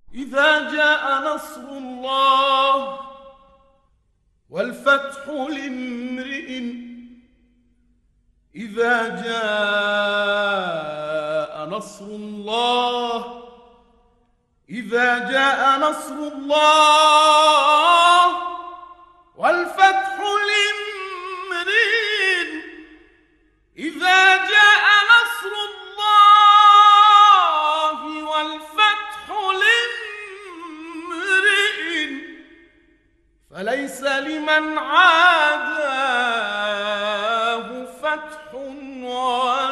إذا جاء نصر الله والفتح لامرئ إذا جاء نصر الله إذا جاء نصر الله والفتح لامرئ إذا جاء نصر الله والفتح لامرئ فليس لمن عاداه فتح